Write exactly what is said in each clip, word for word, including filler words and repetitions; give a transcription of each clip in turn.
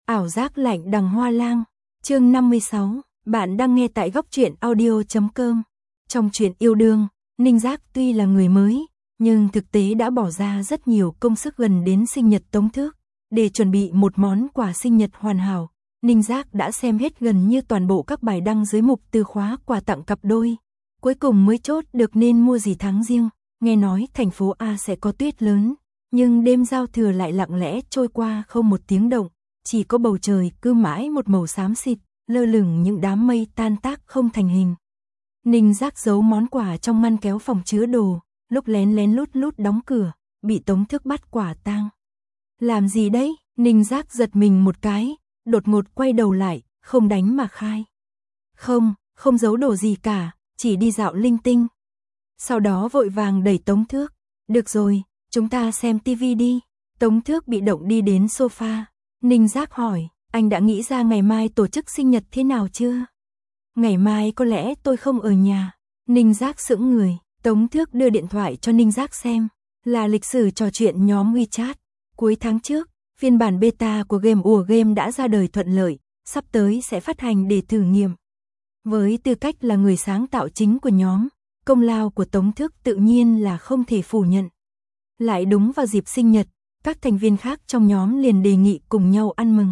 Ảo giác lạnh đằng hoa lang, chương năm mươi sáu, bạn đang nghe tại góc truyện audio chấm com. Trong chuyện yêu đương, Ninh Giác tuy là người mới, nhưng thực tế đã bỏ ra rất nhiều công sức gần đến sinh nhật Tống Thước. Để chuẩn bị một món quà sinh nhật hoàn hảo, Ninh Giác đã xem hết gần như toàn bộ các bài đăng dưới mục từ khóa quà tặng cặp đôi. Cuối cùng mới chốt được nên mua gì tháng riêng. Nghe nói thành phố A sẽ có tuyết lớn, nhưng đêm giao thừa lại lặng lẽ trôi qua không một tiếng động. Chỉ có bầu trời cứ mãi một màu xám xịt, lơ lửng những đám mây tan tác không thành hình. Ninh Giác giấu món quà trong ngăn kéo phòng chứa đồ, lúc lén lén lút lút đóng cửa, bị Tống Thước bắt quả tang. Làm gì đấy? Ninh Giác giật mình một cái, đột ngột quay đầu lại, không đánh mà khai. Không, không giấu đồ gì cả, chỉ đi dạo linh tinh. Sau đó vội vàng đẩy Tống Thước. Được rồi, chúng ta xem tivi đi. Tống Thước bị động đi đến sofa. Ninh Giác hỏi, anh đã nghĩ ra ngày mai tổ chức sinh nhật thế nào chưa? Ngày mai có lẽ tôi không ở nhà. Ninh Giác sững người, Tống Thước đưa điện thoại cho Ninh Giác xem. Là lịch sử trò chuyện nhóm WeChat. Cuối tháng trước, phiên bản beta của game ùa game đã ra đời thuận lợi, sắp tới sẽ phát hành để thử nghiệm. Với tư cách là người sáng tạo chính của nhóm, công lao của Tống Thước tự nhiên là không thể phủ nhận. Lại đúng vào dịp sinh nhật, các thành viên khác trong nhóm liền đề nghị cùng nhau ăn mừng.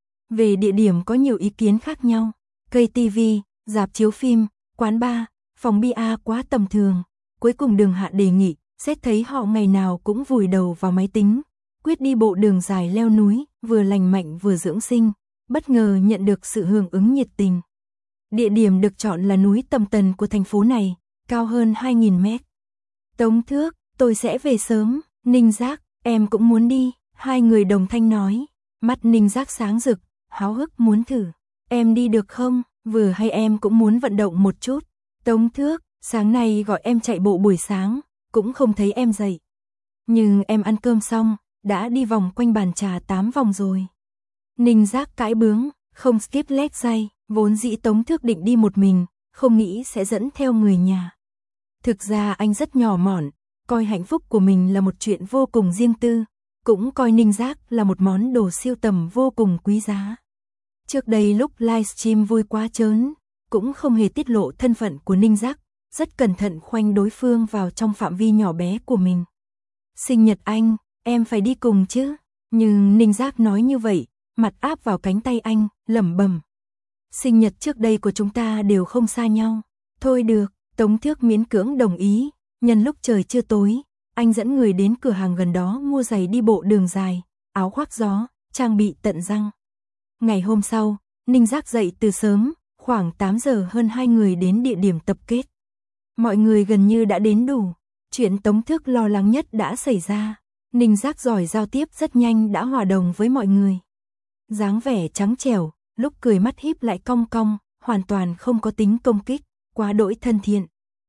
Về địa điểm có nhiều ý kiến khác nhau, cây tivi, rạp chiếu phim, quán bar, phòng bia quá tầm thường. Cuối cùng Đường Hạ đề nghị, xét thấy họ ngày nào cũng vùi đầu vào máy tính, quyết đi bộ đường dài leo núi, vừa lành mạnh vừa dưỡng sinh, bất ngờ nhận được sự hưởng ứng nhiệt tình. Địa điểm được chọn là núi Tầm Tần của thành phố này, cao hơn hai nghìn mét. Tống Thước, tôi sẽ về sớm. Ninh Giác, em cũng muốn đi. Hai người đồng thanh nói. Mắt Ninh Giác sáng rực, háo hức muốn thử. Em đi được không? Vừa hay em cũng muốn vận động một chút. Tống Thước, sáng nay gọi em chạy bộ buổi sáng, cũng không thấy em dậy. Nhưng em ăn cơm xong, đã đi vòng quanh bàn trà tám vòng rồi. Ninh Giác cãi bướng, không skip leg day, vốn dĩ Tống Thước định đi một mình, không nghĩ sẽ dẫn theo người nhà. Thực ra anh rất nhỏ mọn, coi hạnh phúc của mình là một chuyện vô cùng riêng tư, cũng coi Ninh Giác là một món đồ siêu tầm vô cùng quý giá. Trước đây lúc livestream vui quá chớn, cũng không hề tiết lộ thân phận của Ninh Giác, rất cẩn thận khoanh đối phương vào trong phạm vi nhỏ bé của mình. Sinh nhật anh, em phải đi cùng chứ? Nhưng Ninh Giác nói như vậy, mặt áp vào cánh tay anh, lẩm bẩm. Sinh nhật trước đây của chúng ta đều không xa nhau. Thôi được, Tống Thước miễn cưỡng đồng ý. Nhân lúc trời chưa tối, anh dẫn người đến cửa hàng gần đó mua giày đi bộ đường dài, áo khoác gió, trang bị tận răng. Ngày hôm sau, Ninh Giác dậy từ sớm, khoảng tám giờ hơn hai người đến địa điểm tập kết. Mọi người gần như đã đến đủ. Chuyện Tống Thước lo lắng nhất đã xảy ra. Ninh Giác giỏi giao tiếp rất nhanh đã hòa đồng với mọi người. Dáng vẻ trắng trẻo, lúc cười mắt híp lại cong cong, hoàn toàn không có tính công kích, quá đỗi thân thiện.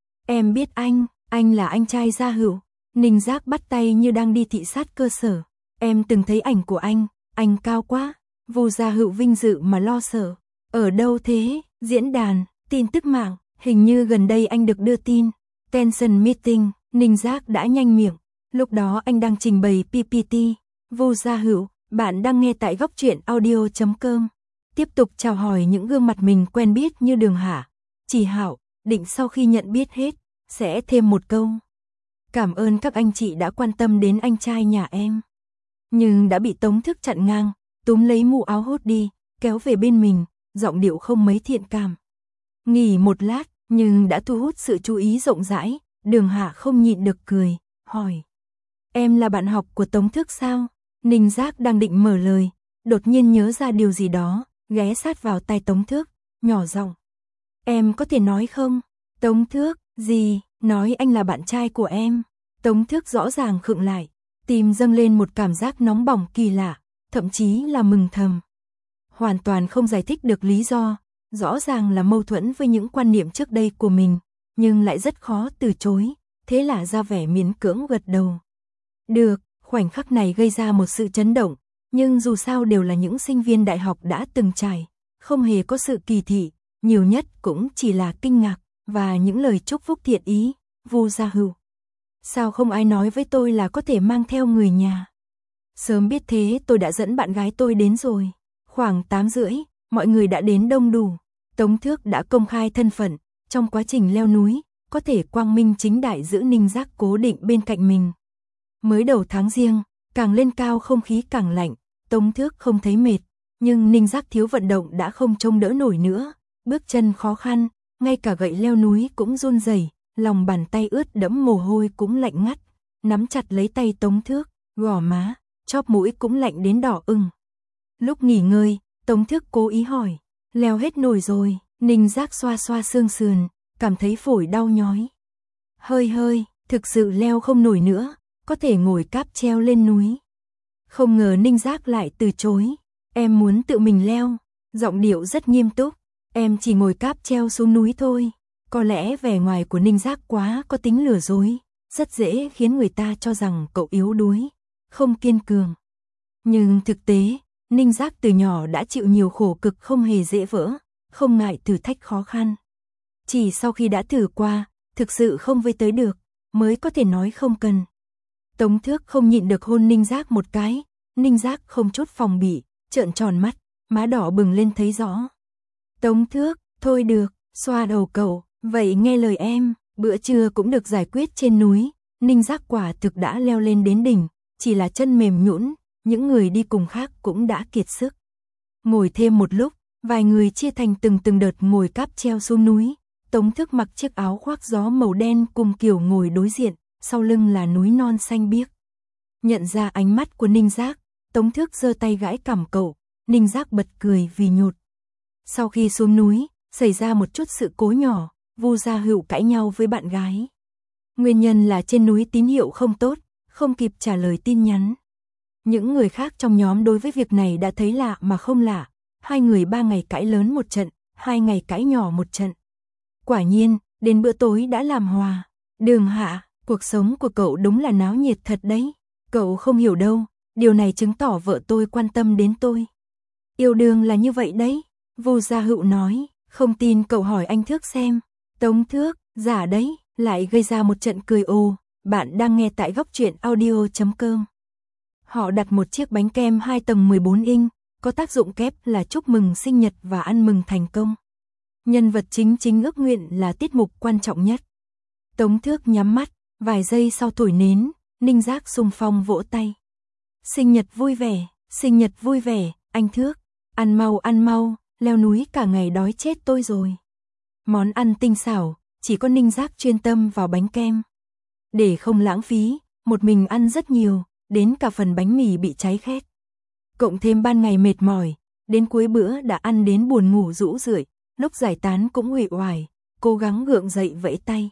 Em biết anh, anh là anh trai Gia Hữu. Ninh Giác bắt tay như đang đi thị sát cơ sở. Em từng thấy ảnh của anh, anh cao quá. Vu Gia Hữu vinh dự mà lo sợ. Ở đâu thế? Diễn đàn, tin tức mạng, hình như gần đây anh được đưa tin. Tension meeting, Ninh Giác đã nhanh miệng. Lúc đó anh đang trình bày pê pê tê. Vu Gia Hữu, bạn đang nghe tại góc truyện audio chấm com. Tiếp tục chào hỏi những gương mặt mình quen biết như Đường Hạ, Chỉ Hạo, định sau khi nhận biết hết, sẽ thêm một câu. Cảm ơn các anh chị đã quan tâm đến anh trai nhà em. Nhưng đã bị Tống Thước chặn ngang, túm lấy mũ áo hốt đi, kéo về bên mình, giọng điệu không mấy thiện cảm. Nghỉ một lát, nhưng đã thu hút sự chú ý rộng rãi, Đường Hạ không nhịn được cười, hỏi. Em là bạn học của Tống Thước sao? Ninh Giác đang định mở lời, đột nhiên nhớ ra điều gì đó, ghé sát vào tai Tống Thước, nhỏ giọng. Em có thể nói không? Tống Thước, gì? Nói anh là bạn trai của em. Tống Thước rõ ràng khựng lại, tim dâng lên một cảm giác nóng bỏng kỳ lạ, thậm chí là mừng thầm. Hoàn toàn không giải thích được lý do, rõ ràng là mâu thuẫn với những quan niệm trước đây của mình, nhưng lại rất khó từ chối, thế là ra vẻ miễn cưỡng gật đầu. Được, khoảnh khắc này gây ra một sự chấn động, nhưng dù sao đều là những sinh viên đại học đã từng trải, không hề có sự kỳ thị, nhiều nhất cũng chỉ là kinh ngạc, và những lời chúc phúc thiện ý. Vu Gia Hữu, sao không ai nói với tôi là có thể mang theo người nhà? Sớm biết thế tôi đã dẫn bạn gái tôi đến rồi. Khoảng tám rưỡi, mọi người đã đến đông đủ. Tống Thước đã công khai thân phận, trong quá trình leo núi, có thể quang minh chính đại giữ Ninh Giác cố định bên cạnh mình. Mới đầu tháng Giêng, càng lên cao không khí càng lạnh, Tống Thước không thấy mệt, nhưng Ninh Giác thiếu vận động đã không trông đỡ nổi nữa, bước chân khó khăn, ngay cả gậy leo núi cũng run rẩy, lòng bàn tay ướt đẫm mồ hôi cũng lạnh ngắt, nắm chặt lấy tay Tống Thước, gò má, chóp mũi cũng lạnh đến đỏ ửng. Lúc nghỉ ngơi, Tống Thước cố ý hỏi, leo hết nổi rồi, Ninh Giác xoa xoa xương sườn, cảm thấy phổi đau nhói. Hơi hơi, thực sự leo không nổi nữa, có thể ngồi cáp treo lên núi. Không ngờ Ninh Giác lại từ chối, em muốn tự mình leo, giọng điệu rất nghiêm túc, em chỉ ngồi cáp treo xuống núi thôi. Có lẽ vẻ ngoài của Ninh Giác quá có tính lừa dối, rất dễ khiến người ta cho rằng cậu yếu đuối, không kiên cường. Nhưng thực tế, Ninh Giác từ nhỏ đã chịu nhiều khổ cực không hề dễ vỡ, không ngại thử thách khó khăn. Chỉ sau khi đã thử qua, thực sự không với tới được, mới có thể nói không cần. Tống Thước không nhịn được hôn Ninh Giác một cái, Ninh Giác không chút phòng bị, trợn tròn mắt, má đỏ bừng lên thấy rõ. Tống Thước, thôi được, xoa đầu cậu, vậy nghe lời em, bữa trưa cũng được giải quyết trên núi, Ninh Giác quả thực đã leo lên đến đỉnh, chỉ là chân mềm nhũn, những người đi cùng khác cũng đã kiệt sức. Ngồi thêm một lúc, vài người chia thành từng từng đợt ngồi cáp treo xuống núi, Tống Thước mặc chiếc áo khoác gió màu đen cùng Kiều ngồi đối diện, sau lưng là núi non xanh biếc. Nhận ra ánh mắt của Ninh Giác, Tống Thước giơ tay gãi cằm cậu, Ninh Giác bật cười vì nhột. Sau khi xuống núi, xảy ra một chút sự cố nhỏ, Vu Gia Hữu cãi nhau với bạn gái. Nguyên nhân là trên núi tín hiệu không tốt, không kịp trả lời tin nhắn. Những người khác trong nhóm đối với việc này đã thấy lạ mà không lạ, hai người ba ngày cãi lớn một trận, hai ngày cãi nhỏ một trận. Quả nhiên, đến bữa tối đã làm hòa. Đường Hạ, cuộc sống của cậu đúng là náo nhiệt thật đấy. Cậu không hiểu đâu, điều này chứng tỏ vợ tôi quan tâm đến tôi. Yêu đương là như vậy đấy, Vu Gia Hữu nói, không tin cậu hỏi anh Thước xem. Tống Thước, giả đấy, lại gây ra một trận cười ồ. Bạn đang nghe tại góc truyện audio chấm com. Họ đặt một chiếc bánh kem hai tầng mười bốn inch, có tác dụng kép là chúc mừng sinh nhật và ăn mừng thành công. Nhân vật chính chính ước nguyện là tiết mục quan trọng nhất. Tống Thước nhắm mắt, vài giây sau thổi nến, Ninh Giác xung phong vỗ tay. Sinh nhật vui vẻ, sinh nhật vui vẻ, anh Thước, ăn mau ăn mau, leo núi cả ngày đói chết tôi rồi. Món ăn tinh xảo, chỉ có Ninh Giác chuyên tâm vào bánh kem. Để không lãng phí, một mình ăn rất nhiều, đến cả phần bánh mì bị cháy khét. Cộng thêm ban ngày mệt mỏi, đến cuối bữa đã ăn đến buồn ngủ rũ rượi, lúc giải tán cũng uể oải, cố gắng gượng dậy vẫy tay.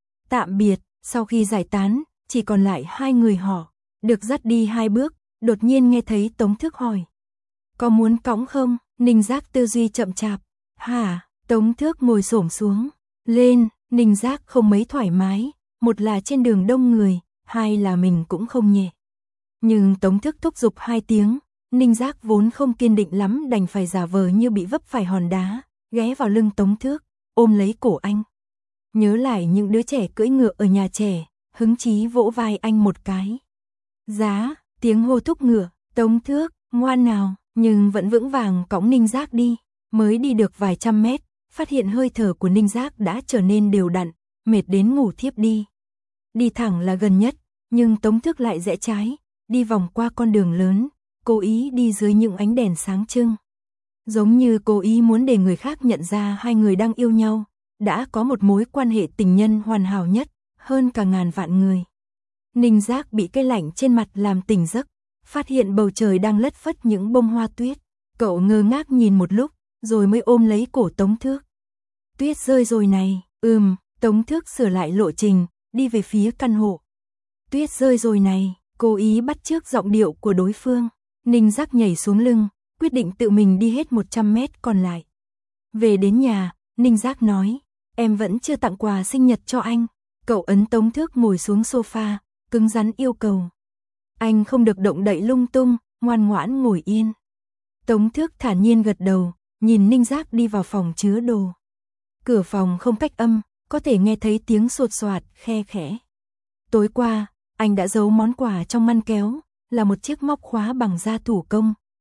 Tạm biệt, sau khi giải tán, chỉ còn lại hai người họ, được dắt đi hai bước, đột nhiên nghe thấy Tống Thước hỏi. Có muốn cõng không? Ninh Giác tư duy chậm chạp. Hả? Tống Thước ngồi xổm xuống. Lên, Ninh Giác không mấy thoải mái, một là trên đường đông người, hai là mình cũng không nhẹ. Nhưng Tống Thước thúc giục hai tiếng, Ninh Giác vốn không kiên định lắm đành phải giả vờ như bị vấp phải hòn đá, ghé vào lưng Tống Thước, ôm lấy cổ anh. Nhớ lại những đứa trẻ cưỡi ngựa ở nhà trẻ, hứng chí vỗ vai anh một cái. Giá, tiếng hô thúc ngựa, Tống Thước, ngoan nào, nhưng vẫn vững vàng cõng Ninh Giác đi. Mới đi được vài trăm mét, phát hiện hơi thở của Ninh Giác đã trở nên đều đặn, mệt đến ngủ thiếp đi. Đi thẳng là gần nhất, nhưng Tống Thước lại rẽ trái, đi vòng qua con đường lớn, cố ý đi dưới những ánh đèn sáng trưng. Giống như cố ý muốn để người khác nhận ra hai người đang yêu nhau, đã có một mối quan hệ tình nhân hoàn hảo nhất, hơn cả ngàn vạn người. Ninh Giác bị cái lạnh trên mặt làm tỉnh giấc, phát hiện bầu trời đang lất phất những bông hoa tuyết. Cậu ngơ ngác nhìn một lúc, rồi mới ôm lấy cổ Tống Thước. Tuyết rơi rồi này, ừm, Tống Thước sửa lại lộ trình, đi về phía căn hộ. Tuyết rơi rồi này, cố ý bắt chước giọng điệu của đối phương. Ninh Giác nhảy xuống lưng, quyết định tự mình đi hết một trăm mét còn lại. Về đến nhà, Ninh Giác nói, em vẫn chưa tặng quà sinh nhật cho anh. Cậu ấn Tống Thước ngồi xuống sofa, cứng rắn yêu cầu. Anh không được động đậy lung tung, ngoan ngoãn ngồi yên. Tống Thước thản nhiên gật đầu, nhìn Ninh Giác đi vào phòng chứa đồ. Cửa phòng không cách âm, có thể nghe thấy tiếng sột soạt, khe khẽ. Tối qua, anh đã giấu món quà trong ngăn kéo, là một chiếc móc khóa bằng da thủ công,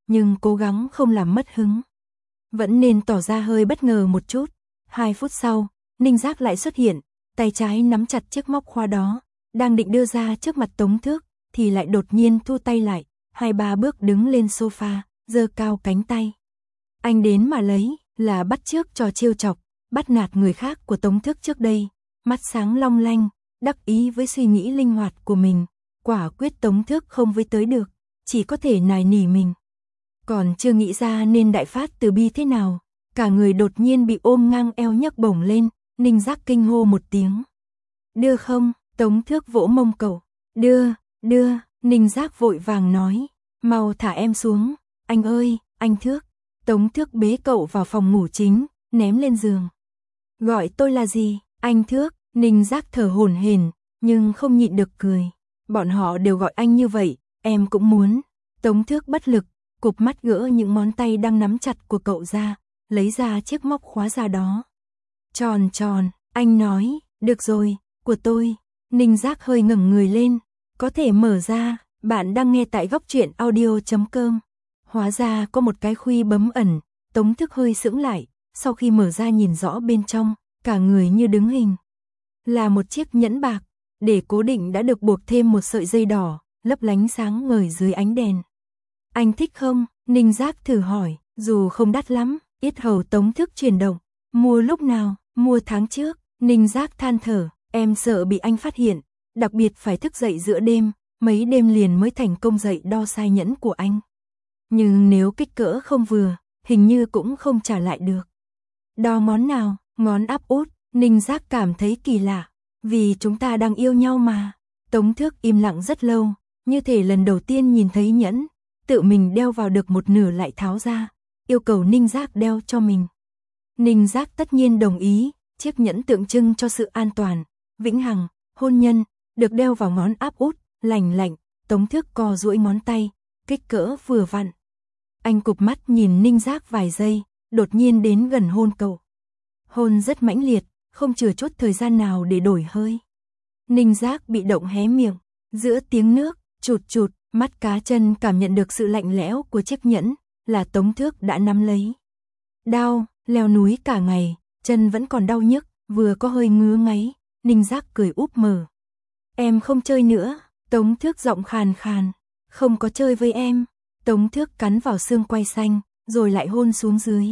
nhưng cố gắng không làm mất hứng. Vẫn nên tỏ ra hơi bất ngờ một chút. Hai phút sau, Ninh Giác lại xuất hiện, tay trái nắm chặt chiếc móc khóa đó, đang định đưa ra trước mặt Tống Thước, thì lại đột nhiên thu tay lại, hai ba bước đứng lên sofa, giơ cao cánh tay. Anh đến mà lấy, là bắt chước trò trêu chọc, bắt nạt người khác của Tống Thước trước đây, mắt sáng long lanh, đắc ý với suy nghĩ linh hoạt của mình, quả quyết Tống Thước không với tới được, chỉ có thể nài nỉ mình. Còn chưa nghĩ ra nên đại phát từ bi thế nào, cả người đột nhiên bị ôm ngang eo nhấc bổng lên, Ninh Giác kinh hô một tiếng. Đưa không? Tống Thước vỗ mông cậu. Đưa, đưa, Ninh Giác vội vàng nói, mau thả em xuống, anh ơi, anh Thước. Tống Thước bế cậu vào phòng ngủ chính, ném lên giường. Gọi tôi là gì? Anh Thước. Ninh Giác thở hổn hển, nhưng không nhịn được cười. Bọn họ đều gọi anh như vậy, em cũng muốn. Tống Thước bất lực, cụp mắt gỡ những ngón tay đang nắm chặt của cậu ra, lấy ra chiếc móc khóa ra đó. Tròn tròn, anh nói, được rồi, của tôi. Ninh Giác hơi ngẩng người lên, có thể mở ra, bạn đang nghe tại góc truyện audio chấm com. Hóa ra có một cái khuy bấm ẩn, Tống Thước hơi sững lại, sau khi mở ra nhìn rõ bên trong, cả người như đứng hình. Là một chiếc nhẫn bạc, để cố định đã được buộc thêm một sợi dây đỏ, lấp lánh sáng ngời dưới ánh đèn. Anh thích không? Ninh Giác thử hỏi, dù không đắt lắm, yết hầu Tống Thước chuyển động. Mua lúc nào? Mua tháng trước. Ninh Giác than thở, em sợ bị anh phát hiện, đặc biệt phải thức dậy giữa đêm, mấy đêm liền mới thành công dậy đo sai nhẫn của anh. Nhưng nếu kích cỡ không vừa, hình như cũng không trả lại được. Đo món nào? Ngón áp út. Ninh Giác cảm thấy kỳ lạ, vì chúng ta đang yêu nhau mà. Tống Thước im lặng rất lâu, như thể lần đầu tiên nhìn thấy nhẫn, tự mình đeo vào được một nửa lại tháo ra, yêu cầu Ninh Giác đeo cho mình. Ninh Giác tất nhiên đồng ý, chiếc nhẫn tượng trưng cho sự an toàn, vĩnh hằng, hôn nhân, được đeo vào ngón áp út, lành lạnh. Tống Thước co duỗi ngón tay, kích cỡ vừa vặn. Anh cụp mắt nhìn Ninh Giác vài giây, đột nhiên đến gần hôn cậu. Hôn rất mãnh liệt, không chừa chút thời gian nào để đổi hơi. Ninh Giác bị động hé miệng, giữa tiếng nước, chụt chụt, mắt cá chân cảm nhận được sự lạnh lẽo của chiếc nhẫn, là Tống Thước đã nắm lấy. Đau, leo núi cả ngày, chân vẫn còn đau nhức, vừa có hơi ngứa ngáy, Ninh Giác cười úp mở. Em không chơi nữa, Tống Thước giọng khàn khàn, không có chơi với em. Tống Thước cắn vào xương quai xanh, rồi lại hôn xuống dưới.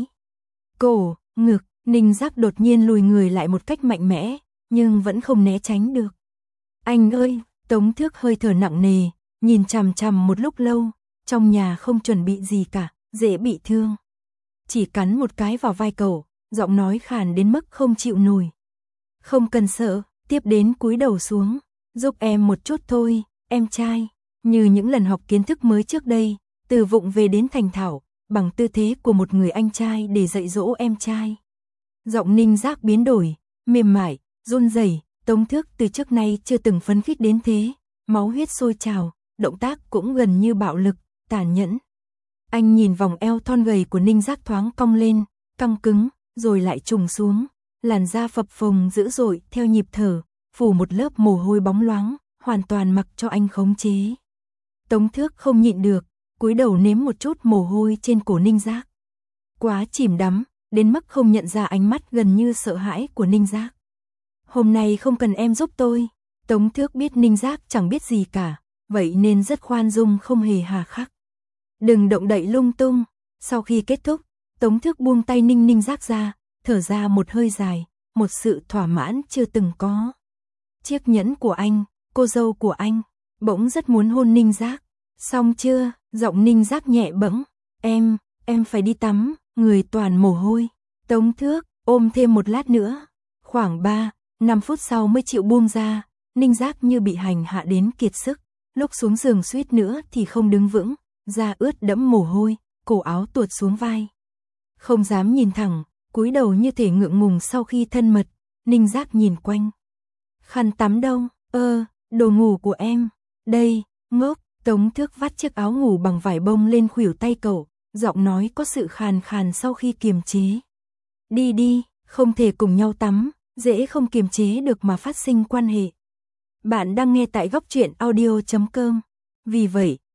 Cổ, ngực, Ninh Giác đột nhiên lùi người lại một cách mạnh mẽ, nhưng vẫn không né tránh được. Anh ơi, Tống Thước hơi thở nặng nề, nhìn chằm chằm một lúc lâu, trong nhà không chuẩn bị gì cả, dễ bị thương. Chỉ cắn một cái vào vai cậu, giọng nói khàn đến mức không chịu nổi. Không cần sợ, tiếp đến cúi đầu xuống, giúp em một chút thôi, em trai. Như những lần học kiến thức mới trước đây, từ vụng về đến thành thạo, bằng tư thế của một người anh trai để dạy dỗ em trai. Giọng Ninh Giác biến đổi, mềm mại, run rẩy. Tống Thước từ trước nay chưa từng phấn khích đến thế, máu huyết sôi trào, động tác cũng gần như bạo lực, tàn nhẫn. Anh nhìn vòng eo thon gầy của Ninh Giác thoáng cong lên, căng cứng, rồi lại trùng xuống, làn da phập phồng dữ dội theo nhịp thở, phủ một lớp mồ hôi bóng loáng, hoàn toàn mặc cho anh khống chế. Tống Thước không nhịn được, cúi đầu nếm một chút mồ hôi trên cổ Ninh Giác. Quá chìm đắm, đến mức không nhận ra ánh mắt gần như sợ hãi của Ninh Giác. Hôm nay không cần em giúp tôi. Tống Thước biết Ninh Giác chẳng biết gì cả, vậy nên rất khoan dung không hề hà khắc. Đừng động đậy lung tung. Sau khi kết thúc, Tống Thước buông tay Ninh Ninh Giác ra, thở ra một hơi dài, một sự thỏa mãn chưa từng có. Chiếc nhẫn của anh, cô dâu của anh, bỗng rất muốn hôn Ninh Giác. Xong chưa? Giọng Ninh Giác nhẹ bẫng. Em, em phải đi tắm, người toàn mồ hôi. Tống Thước ôm thêm một lát nữa. Khoảng ba, năm phút sau mới chịu buông ra. Ninh Giác như bị hành hạ đến kiệt sức, lúc xuống giường suýt nữa thì không đứng vững, da ướt đẫm mồ hôi, cổ áo tuột xuống vai. Không dám nhìn thẳng, cúi đầu như thể ngượng ngùng sau khi thân mật. Ninh Giác nhìn quanh. Khăn tắm đâu? Ơ, đồ ngủ của em. Đây, ngốc. Tống Thước vắt chiếc áo ngủ bằng vải bông lên khuỷu tay cậu, giọng nói có sự khàn khàn sau khi kiềm chế. Đi đi, không thể cùng nhau tắm, dễ không kiềm chế được mà phát sinh quan hệ. Bạn đang nghe tại góc truyện audio chấm com. Vì vậy,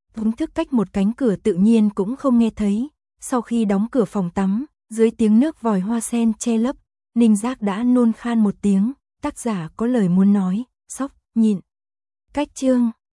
Thúng thức cách một cánh cửa tự nhiên cũng không nghe thấy. Sau khi đóng cửa phòng tắm, dưới tiếng nước vòi hoa sen che lấp, Ninh Giác đã nôn khan một tiếng. Tác giả có lời muốn nói, sốc, nhịn. Cách chương